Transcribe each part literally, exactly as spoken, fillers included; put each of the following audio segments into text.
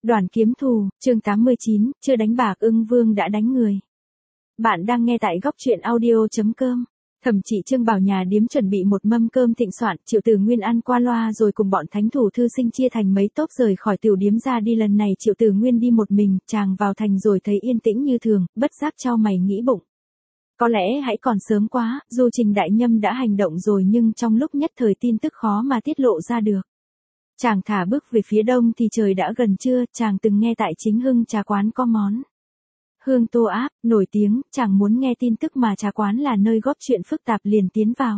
Đoàn kiếm thù, chương tám mươi chín, chưa đánh bạc ưng vương đã đánh người. Bạn đang nghe tại góc truyện audio.com. Thẩm Trị Trương bảo nhà điếm chuẩn bị một mâm cơm thịnh soạn, Triệu Tử Nguyên ăn qua loa rồi cùng bọn thánh thủ thư sinh chia thành mấy tốp rời khỏi tiểu điếm ra đi. Lần này Triệu Tử Nguyên đi một mình, chàng vào thành rồi thấy yên tĩnh như thường, bất giác chau mày nghĩ bụng. Có lẽ hãy còn sớm quá, dù Trình Đại Nhâm đã hành động rồi nhưng trong lúc nhất thời tin tức khó mà tiết lộ ra được. Chàng thả bước về phía đông thì trời đã gần trưa, chàng từng nghe tại Chính Hưng trà quán có món hương tô áp, nổi tiếng, chàng muốn nghe tin tức mà trà quán là nơi góp chuyện phức tạp liền tiến vào.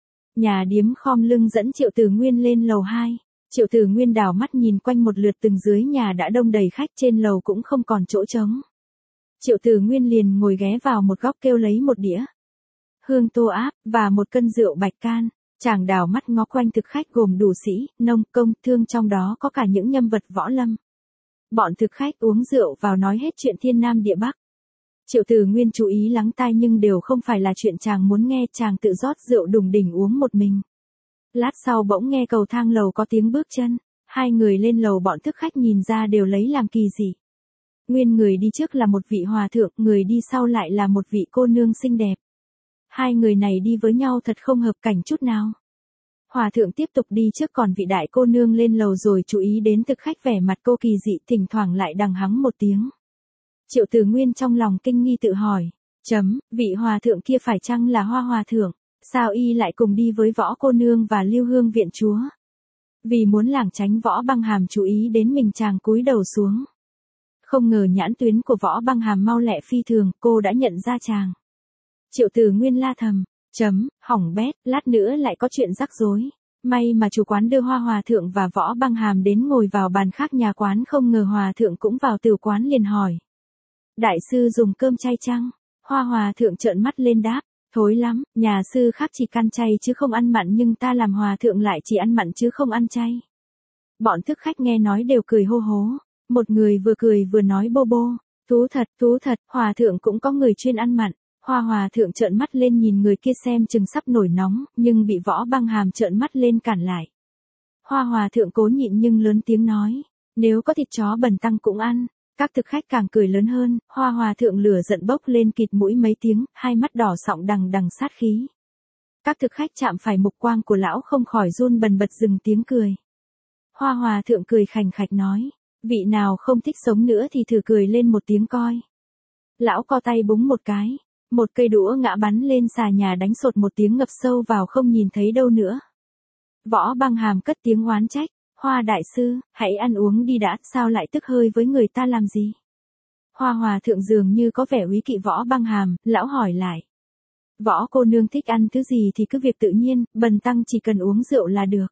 Nhà điếm khom lưng dẫn Triệu Tử Nguyên lên lầu hai. Triệu Tử Nguyên đảo mắt nhìn quanh một lượt, từng dưới nhà đã đông đầy khách, trên lầu cũng không còn chỗ trống. Triệu Tử Nguyên liền ngồi ghé vào một góc kêu lấy một đĩa hương tô áp và một cân rượu bạch can. Chàng đảo mắt ngó quanh thực khách gồm đủ sĩ, nông, công, thương, trong đó có cả những nhân vật võ lâm. Bọn thực khách uống rượu vào nói hết chuyện thiên nam địa bắc. Triệu Tử Nguyên chú ý lắng tai nhưng đều không phải là chuyện chàng muốn nghe, chàng tự rót rượu đùng đỉnh uống một mình. Lát sau bỗng nghe cầu thang lầu có tiếng bước chân, hai người lên lầu, bọn thực khách nhìn ra đều lấy làm kỳ dị. Nguyên người đi trước là một vị hòa thượng, người đi sau lại là một vị cô nương xinh đẹp. Hai người này đi với nhau thật không hợp cảnh chút nào. Hòa thượng tiếp tục đi trước, còn vị đại cô nương lên lầu rồi chú ý đến thực khách vẻ mặt cô kỳ dị, thỉnh thoảng lại đằng hắng một tiếng. Triệu Tử Nguyên trong lòng kinh nghi tự hỏi, chấm, vị hòa thượng kia phải chăng là Hoa hòa thượng, sao y lại cùng đi với Võ cô nương và Lưu Hương viện chúa? Vì muốn lảng tránh Võ Băng Hàm chú ý đến mình, chàng cúi đầu xuống. Không ngờ nhãn tuyến của Võ Băng Hàm mau lẹ phi thường, cô đã nhận ra chàng. Triệu Tử Nguyên la thầm, chấm, hỏng bét, lát nữa lại có chuyện rắc rối. May mà chủ quán đưa Hoa hòa thượng và Võ Băng Hàm đến ngồi vào bàn khác nhà quán, không ngờ hòa thượng cũng vào tửu quán liền hỏi. Đại sư dùng cơm chay chăng? Hoa hòa thượng trợn mắt lên đáp, thối lắm, nhà sư khác chỉ căn chay chứ không ăn mặn, nhưng ta làm hòa thượng lại chỉ ăn mặn chứ không ăn chay. Bọn thức khách nghe nói đều cười hô hố, một người vừa cười vừa nói bô bô, thú thật, thú thật, hòa thượng cũng có người chuyên ăn mặn. Hoa hòa thượng trợn mắt lên nhìn người kia xem chừng sắp nổi nóng, nhưng bị Võ Băng Hàm trợn mắt lên cản lại. Hoa hòa thượng cố nhịn nhưng lớn tiếng nói, nếu có thịt chó bần tăng cũng ăn. Các thực khách càng cười lớn hơn, Hoa hòa thượng lửa giận bốc lên kịt mũi mấy tiếng, hai mắt đỏ sọng đằng đằng sát khí. Các thực khách chạm phải mục quang của lão không khỏi run bần bật dừng tiếng cười. Hoa hòa thượng cười khành khạch nói, vị nào không thích sống nữa thì thử cười lên một tiếng coi. Lão co tay búng một cái. Một cây đũa ngã bắn lên xà nhà, đánh sột một tiếng ngập sâu vào không nhìn thấy đâu nữa. Võ Băng Hàm cất tiếng oán trách, Hoa đại sư, hãy ăn uống đi đã, sao lại tức hơi với người ta làm gì? Hoa hòa thượng dường như có vẻ úy kỵ Võ Băng Hàm, lão hỏi lại. Võ cô nương thích ăn thứ gì thì cứ việc tự nhiên, bần tăng chỉ cần uống rượu là được.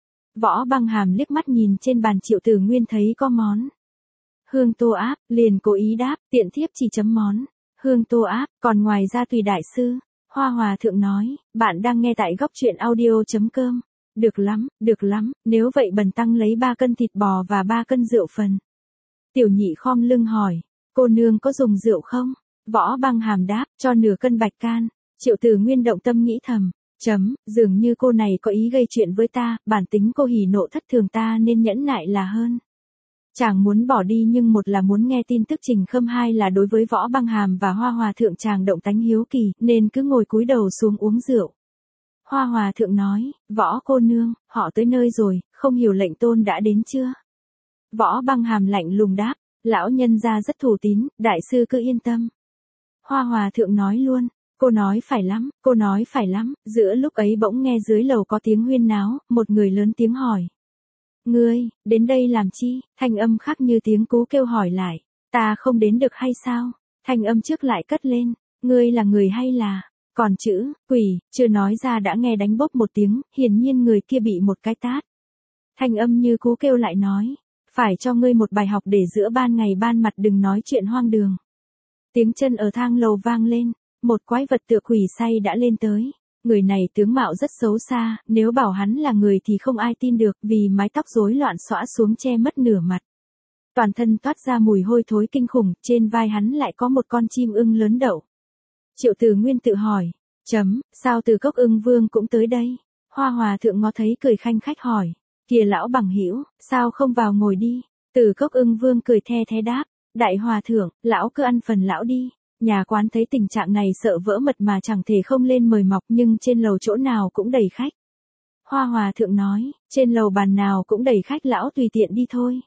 Võ Băng Hàm liếc mắt nhìn trên bàn Triệu Tử Nguyên thấy có món hương tô áp, liền cố ý đáp, tiện thiếp chỉ chấm món hương tô áp, còn ngoài ra tùy đại sư. Hoa hòa thượng nói, bạn đang nghe tại góc truyện audio.com. Được lắm, được lắm, nếu vậy bần tăng lấy ba cân thịt bò và ba cân rượu phần. Tiểu nhị khom lưng hỏi, cô nương có dùng rượu không? Võ Băng Hàm đáp, cho nửa cân bạch can. Triệu Tử Nguyên động tâm nghĩ thầm, chấm, dường như cô này có ý gây chuyện với ta, bản tính cô hỉ nộ thất thường, ta nên nhẫn nại là hơn. Chàng muốn bỏ đi nhưng một là muốn nghe tin tức Trình Khâm, hai là đối với Võ Băng Hàm và Hoa hòa thượng chàng động tánh hiếu kỳ, nên cứ ngồi cúi đầu xuống uống rượu. Hoa hòa thượng nói, Võ cô nương, họ tới nơi rồi, không hiểu lệnh tôn đã đến chưa? Võ Băng Hàm lạnh lùng đáp, lão nhân gia rất thủ tín, đại sư cứ yên tâm. Hoa hòa thượng nói luôn, cô nói phải lắm, cô nói phải lắm. Giữa lúc ấy bỗng nghe dưới lầu có tiếng huyên náo, một người lớn tiếng hỏi. Ngươi, đến đây làm chi? Thanh âm khác như tiếng cú kêu hỏi lại, ta không đến được hay sao? Thanh âm trước lại cất lên, ngươi là người hay là... Còn chữ, quỷ, chưa nói ra đã nghe đánh bốp một tiếng, hiển nhiên người kia bị một cái tát. Thanh âm như cú kêu lại nói, phải cho ngươi một bài học để giữa ban ngày ban mặt đừng nói chuyện hoang đường. Tiếng chân ở thang lầu vang lên, một quái vật tựa quỷ say đã lên tới. Người này tướng mạo rất xấu xa, nếu bảo hắn là người thì không ai tin được vì mái tóc rối loạn xõa xuống che mất nửa mặt. Toàn thân toát ra mùi hôi thối kinh khủng, trên vai hắn lại có một con chim ưng lớn đậu. Triệu Tử Nguyên tự hỏi, chấm, sao Từ Cốc Ưng Vương cũng tới đây? Hoa hòa thượng ngó thấy cười khanh khách hỏi, kìa lão bằng hữu, sao không vào ngồi đi? Từ Cốc Ưng Vương cười the thế đáp, đại hòa thượng, lão cứ ăn phần lão đi. Nhà quán thấy tình trạng này sợ vỡ mật mà chẳng thể không lên mời mọc, nhưng trên lầu chỗ nào cũng đầy khách. Hoa hòa thượng nói, trên lầu bàn nào cũng đầy khách, lão tùy tiện đi thôi.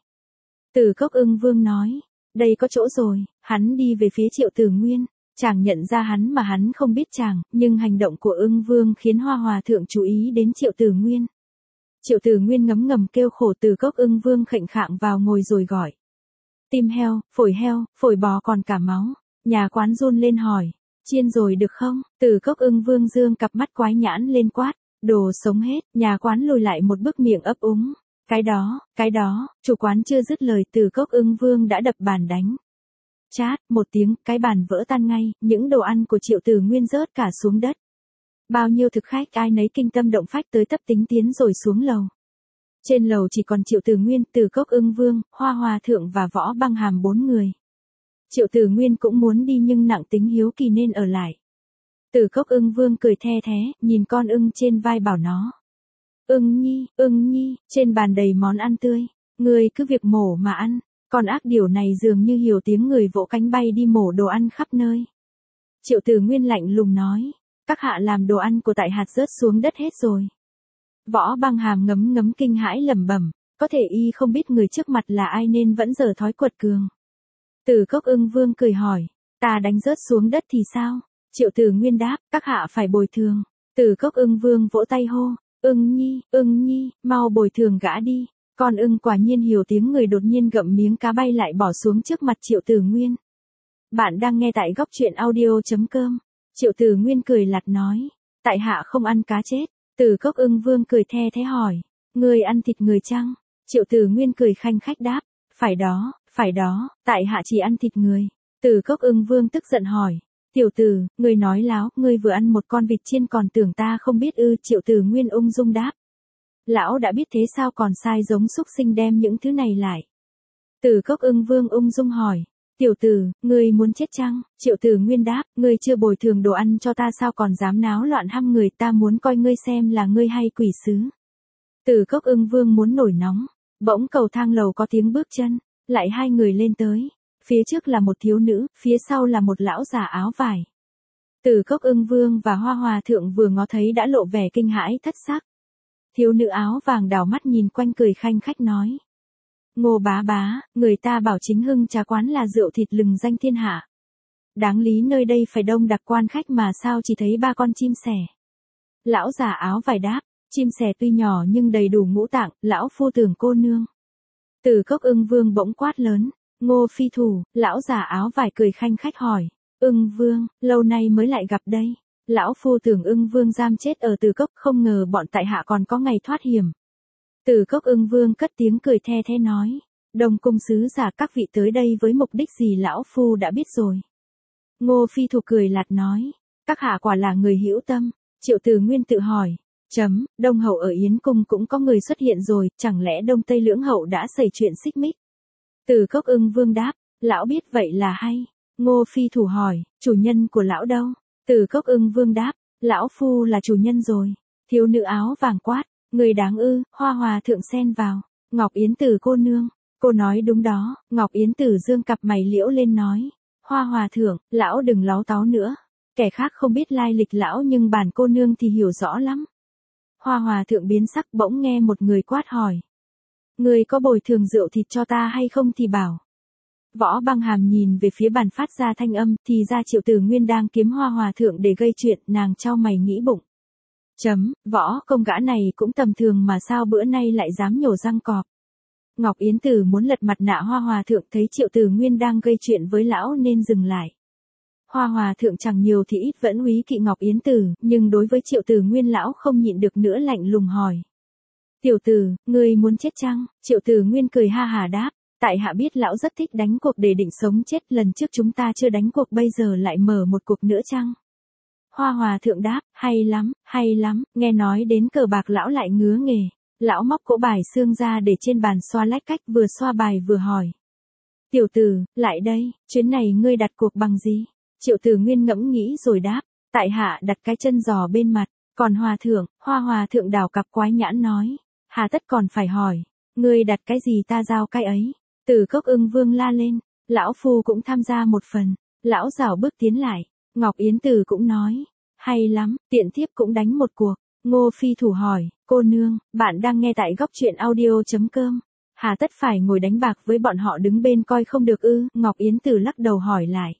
Từ Cốc Ưng Vương nói, đây có chỗ rồi. Hắn đi về phía Triệu Tử Nguyên. Chàng nhận ra hắn mà hắn không biết chàng, nhưng hành động của Ưng Vương khiến Hoa hòa thượng chú ý đến Triệu Tử Nguyên. Triệu Tử Nguyên ngấm ngầm kêu khổ. Từ Cốc Ưng Vương khệnh khạng vào ngồi rồi gọi, tim heo, phổi heo, phổi bò còn cả máu. Nhà quán run lên hỏi, chiên rồi được không? Từ Cốc Ưng Vương dương cặp mắt quái nhãn lên quát, đồ sống hết. Nhà quán lùi lại một bước, miệng ấp úng, cái đó, cái đó. Chủ quán chưa dứt lời, Từ Cốc Ưng Vương đã đập bàn đánh. Chát, một tiếng, cái bàn vỡ tan ngay, những đồ ăn của Triệu Tử Nguyên rớt cả xuống đất. Bao nhiêu thực khách ai nấy kinh tâm động phách tới tấp tính tiến rồi xuống lầu. Trên lầu chỉ còn Triệu Tử Nguyên, Từ Cốc Ưng Vương, Hoa hòa thượng và Võ Băng Hàm bốn người. Triệu Tử Nguyên cũng muốn đi nhưng nặng tính hiếu kỳ nên ở lại. Từ Cốc Ưng Vương cười the thế, nhìn con ưng trên vai bảo nó, Ưng nhi, ưng nhi, trên bàn đầy món ăn tươi, ngươi cứ việc mổ mà ăn. Con ác điểu này dường như hiểu tiếng người vỗ cánh bay đi mổ đồ ăn khắp nơi. Triệu Tử Nguyên lạnh lùng nói, các hạ làm đồ ăn của tại hạt rớt xuống đất hết rồi. Võ Băng Hàm ngấm ngấm kinh hãi lẩm bẩm, có thể y không biết người trước mặt là ai nên vẫn dở thói quật cường. Từ Cốc Ưng Vương cười hỏi, ta đánh rớt xuống đất thì sao? Triệu Tử Nguyên đáp, các hạ phải bồi thường. Từ Cốc Ưng Vương vỗ tay hô, Ưng nhi, ưng nhi, mau bồi thường gã đi. Con ưng quả nhiên hiểu tiếng người, đột nhiên gặm miếng cá bay lại bỏ xuống trước mặt Triệu Tử Nguyên. Bạn đang nghe tại góc truyện audio chấm com. Triệu Tử Nguyên cười lạt nói, tại hạ không ăn cá chết. Từ Cốc Ưng Vương cười the thế hỏi, ngươi ăn thịt người chăng? Triệu Tử Nguyên cười khanh khách đáp, phải đó, phải đó, tại hạ chỉ ăn thịt người. Từ Cốc Ưng Vương tức giận hỏi, tiểu tử, ngươi nói láo, ngươi vừa ăn một con vịt chiên còn tưởng ta không biết ư? Triệu Tử Nguyên ung dung đáp, lão đã biết thế sao còn sai giống súc sinh đem những thứ này lại. Từ Cốc Ưng Vương ung dung hỏi, tiểu tử, ngươi muốn chết chăng? Triệu Tử Nguyên đáp, ngươi chưa bồi thường đồ ăn cho ta sao còn dám náo loạn hăm người, ta muốn coi ngươi xem là ngươi hay quỷ sứ. Từ Cốc Ưng Vương muốn nổi nóng, bỗng cầu thang lầu có tiếng bước chân, lại hai người lên tới. Phía trước là một thiếu nữ, phía sau là một lão già áo vải. Từ Cốc Ưng Vương và Hoa hòa thượng vừa ngó thấy đã lộ vẻ kinh hãi thất sắc. Thiếu nữ áo vàng đảo mắt nhìn quanh cười khanh khách nói, Ngô bá bá, người ta bảo Chính Hưng trà quán là rượu thịt lừng danh thiên hạ. Đáng lý nơi đây phải đông đặc quan khách mà sao chỉ thấy ba con chim sẻ. Lão già áo vải đáp, chim sẻ tuy nhỏ nhưng đầy đủ ngũ tạng, lão phu tưởng cô nương. Từ Cốc Ưng Vương bỗng quát lớn, Ngô phi thủ. Lão già áo vải cười khanh khách hỏi, Ưng Vương, lâu nay mới lại gặp đây. Lão phu tưởng Ưng Vương giam chết ở Từ Cốc, không ngờ bọn tại hạ còn có ngày thoát hiểm. Từ Cốc Ưng Vương cất tiếng cười the thế nói, Đông cung sứ giả các vị tới đây với mục đích gì lão phu đã biết rồi. Ngô phi thủ cười lạt nói, các hạ quả là người hữu tâm. Triệu Tử Nguyên tự hỏi, chấm, Đông hậu ở Yến cung cũng có người xuất hiện rồi, chẳng lẽ Đông Tây lưỡng hậu đã xảy chuyện xích mích? Từ Cốc Ưng Vương đáp, lão biết vậy là hay. Ngô phi thủ hỏi, chủ nhân của lão đâu? Từ Cốc Ưng Vương đáp, lão phu là chủ nhân rồi. Thiếu nữ áo vàng quát, người đáng ư? Hoa hòa thượng xen vào, Ngọc Yến Tử cô nương. Cô nói đúng đó. Ngọc Yến Tử dương cặp mày liễu lên nói, Hoa hòa thượng, lão đừng láu táu nữa. Kẻ khác không biết lai lịch lão nhưng bản cô nương thì hiểu rõ lắm. Hoa hòa thượng biến sắc, bỗng nghe một người quát hỏi, người có bồi thường rượu thịt cho ta hay không thì bảo. Võ Băng Hàm nhìn về phía bàn phát ra thanh âm, thì ra Triệu Tử Nguyên đang kiếm Hoa hòa thượng để gây chuyện, nàng chau mày nghĩ bụng. Chấm, võ công gã này cũng tầm thường mà sao bữa nay lại dám nhổ răng cọp. Ngọc Yến Tử muốn lật mặt nạ Hoa hòa thượng, thấy Triệu Tử Nguyên đang gây chuyện với lão nên dừng lại. Hoa hòa thượng chẳng nhiều thì ít vẫn úy kỵ Ngọc Yến Tử, nhưng đối với Triệu Tử Nguyên lão không nhịn được nữa lạnh lùng hỏi, tiểu tử, ngươi muốn chết chăng? Triệu Tử Nguyên cười ha hà đáp, tại hạ biết lão rất thích đánh cuộc để định sống chết, lần trước chúng ta chưa đánh cuộc bây giờ lại mở một cuộc nữa chăng? Hoa hòa thượng đáp, hay lắm, hay lắm. Nghe nói đến cờ bạc lão lại ngứa nghề. Lão móc cỗ bài xương ra để trên bàn xoa lách cách, vừa xoa bài vừa hỏi, tiểu tử, lại đây, chuyến này ngươi đặt cuộc bằng gì? Triệu Tử Nguyên ngẫm nghĩ rồi đáp, tại hạ đặt cái chân giò bên mặt. Còn hòa thượng? Hoa hòa thượng đảo cặp quái nhãn nói, hà tất còn phải hỏi, ngươi đặt cái gì ta giao cái ấy. Từ Cốc Ưng Vương la lên, lão phu cũng tham gia một phần. Lão rảo bước tiến lại, Ngọc Yến Tử cũng nói, hay lắm, tiện thiếp cũng đánh một cuộc. Ngô Phi Thủ hỏi, cô nương, bạn đang nghe tại góc truyện audio.com. Hà tất phải ngồi đánh bạc với bọn họ đứng bên coi không được ư? Ngọc Yến Tử lắc đầu hỏi lại.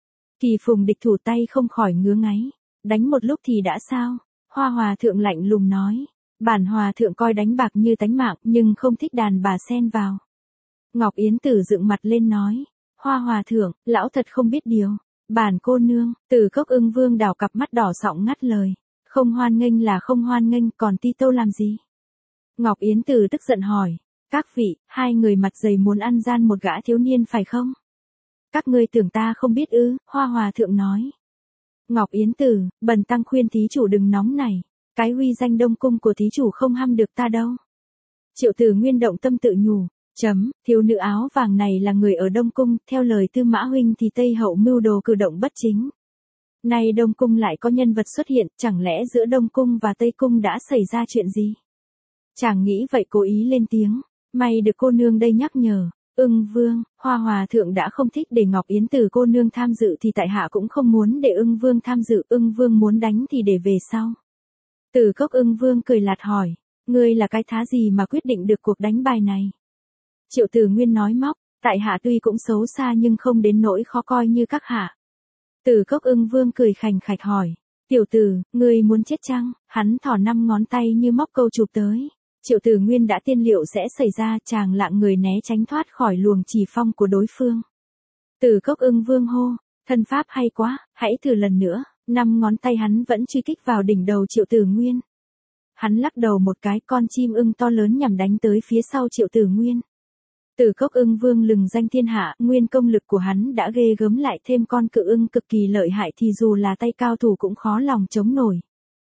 Kỳ Phùng địch thủ tay không khỏi ngứa ngáy. Đánh một lúc thì đã sao? Hoa Hòa Thượng lạnh lùng nói. Bản Hòa Thượng coi đánh bạc như tánh mạng nhưng không thích đàn bà xen vào. Ngọc Yến Tử dựng mặt lên nói. Hoa Hòa Thượng, lão thật không biết điều. Bản cô nương, Từ Cốc Ưng Vương đảo cặp mắt đỏ sọng ngắt lời. Không hoan nghênh là không hoan nghênh, còn ti tâu làm gì? Ngọc Yến Tử tức giận hỏi. Các vị, hai người mặt dày muốn ăn gian một gã thiếu niên phải không? Các ngươi tưởng ta không biết ư? Hoa Hòa Thượng nói. Ngọc Yến Tử, bần tăng khuyên thí chủ đừng nóng này. Cái uy danh Đông Cung của thí chủ không hăm được ta đâu. Triệu Tử Nguyên động tâm tự nhủ. Chấm, thiếu nữ áo vàng này là người ở Đông Cung, theo lời Tư Mã huynh thì Tây Hậu mưu đồ cử động bất chính. Nay Đông Cung lại có nhân vật xuất hiện, chẳng lẽ giữa Đông Cung và Tây Cung đã xảy ra chuyện gì? Chàng nghĩ vậy cố ý lên tiếng, may được cô nương đây nhắc nhở. Ưng Vương, Hoa Hòa Thượng đã không thích để Ngọc Yến Tử cô nương tham dự thì tại hạ cũng không muốn để Ưng Vương tham dự, Ưng Vương muốn đánh thì để về sau. Từ Cốc Ưng Vương cười lạt hỏi, ngươi là cái thá gì mà quyết định được cuộc đánh bài này? Triệu Tử Nguyên nói móc, tại hạ tuy cũng xấu xa nhưng không đến nỗi khó coi như các hạ. Từ Cốc Ưng Vương cười khành khạch hỏi, tiểu tử, ngươi muốn chết chăng? Hắn thỏ năm ngón tay như móc câu chụp tới. Triệu Tử Nguyên đã tiên liệu sẽ xảy ra, chàng lạng người né tránh thoát khỏi luồng chỉ phong của đối phương. Từ Cốc Ưng Vương hô, thân pháp hay quá, hãy thử lần nữa. Năm ngón tay hắn vẫn truy kích vào đỉnh đầu Triệu Tử Nguyên. Hắn lắc đầu một cái, con chim ưng to lớn nhằm đánh tới phía sau Triệu Tử Nguyên. Từ Cốc Ưng Vương lừng danh thiên hạ, nguyên công lực của hắn đã ghê gớm, lại thêm con cự ưng cực kỳ lợi hại thì dù là tay cao thủ cũng khó lòng chống nổi.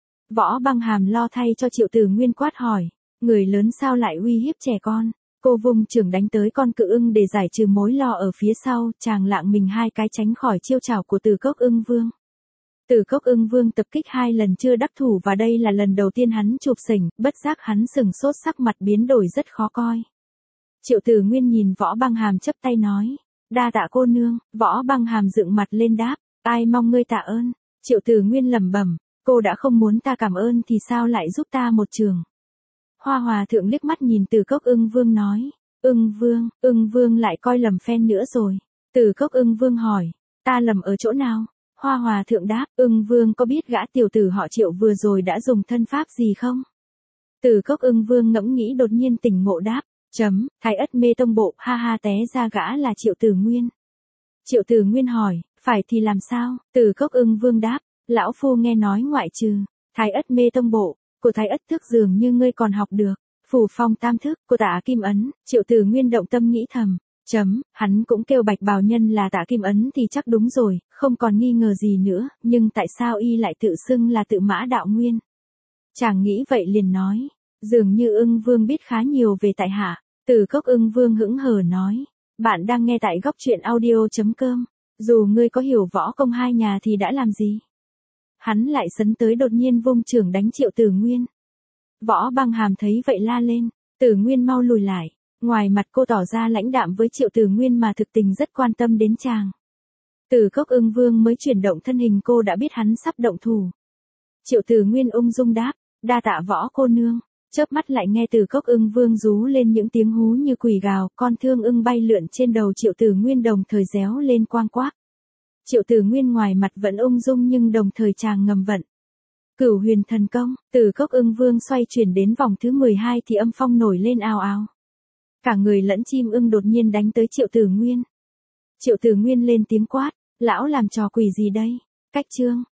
Võ Băng Hàm lo thay cho Triệu Tử Nguyên quát hỏi, người lớn sao lại uy hiếp trẻ con? Cô vung chưởng đánh tới con cự ưng để giải trừ mối lo ở phía sau, chàng lạng mình hai cái tránh khỏi chiêu trảo của Từ Cốc Ưng Vương. Từ Cốc Ưng Vương tập kích hai lần chưa đắc thủ và đây là lần đầu tiên hắn chụp sỉnh, bất giác hắn sừng sốt, sắc mặt biến đổi rất khó coi. Triệu Tử Nguyên nhìn Võ Băng Hàm chấp tay nói, đa tạ cô nương. Võ Băng Hàm dựng mặt lên đáp, ai mong ngươi tạ ơn. Triệu Tử Nguyên lẩm bẩm, cô đã không muốn ta cảm ơn thì sao lại giúp ta một trường. Hoa Hòa Thượng liếc mắt nhìn Từ Cốc Ưng Vương nói, Ưng Vương, Ưng Vương lại coi lầm phen nữa rồi. Từ Cốc Ưng Vương hỏi, ta lầm ở chỗ nào? Hoa Hòa Thượng đáp, Ưng Vương có biết gã tiểu tử họ Triệu vừa rồi đã dùng thân pháp gì không? Từ Cốc Ưng Vương ngẫm nghĩ đột nhiên tỉnh ngộ đáp, chấm, Thái Ất Mê Tông bộ, ha ha, té ra gã là Triệu Tử Nguyên. Triệu Tử Nguyên hỏi, phải thì làm sao? Từ Cốc Ưng Vương đáp, lão phu nghe nói ngoại trừ Thái Ất Mê Tông bộ của Thái Ất thức dường như ngươi còn học được Phủ Phong Tam thức của Tạ Kim Ấn. Triệu Tử Nguyên động tâm nghĩ thầm, chấm, hắn cũng kêu Bạch Bào Nhân là Tạ Kim Ấn thì chắc đúng rồi, không còn nghi ngờ gì nữa, nhưng tại sao y lại tự xưng là Tự Mã Đạo Nguyên? Chàng nghĩ vậy liền nói, dường như Ưng Vương biết khá nhiều về tại hạ. Từ Cốc Ưng Vương hững hờ nói, bạn đang nghe tại góc truyện audio.com, dù ngươi có hiểu võ công hai nhà thì đã làm gì? Hắn lại sấn tới đột nhiên vung chưởng đánh Triệu Tử Nguyên. Võ Băng Hàm thấy vậy la lên, Tử Nguyên mau lùi lại. Ngoài mặt cô tỏ ra lãnh đạm với Triệu Tử Nguyên mà thực tình rất quan tâm đến chàng. Từ Cốc Ưng Vương mới chuyển động thân hình cô đã biết hắn sắp động thủ. Triệu Tử Nguyên ung dung đáp, đa tạ Võ cô nương. Chớp mắt lại nghe Từ Cốc Ưng Vương rú lên những tiếng hú như quỷ gào, con thương ưng bay lượn trên đầu Triệu Tử Nguyên đồng thời réo lên quang quác. Triệu Tử Nguyên ngoài mặt vẫn ung dung nhưng đồng thời chàng ngầm vận Cửu Huyền Thần Công. Từ Cốc Ưng Vương xoay chuyển đến vòng thứ mười hai thì âm phong nổi lên ào ào. Cả người lẫn chim ưng đột nhiên đánh tới Triệu Tử Nguyên. Triệu Tử Nguyên lên tiếng quát, lão làm trò quỷ gì đây? Cách chương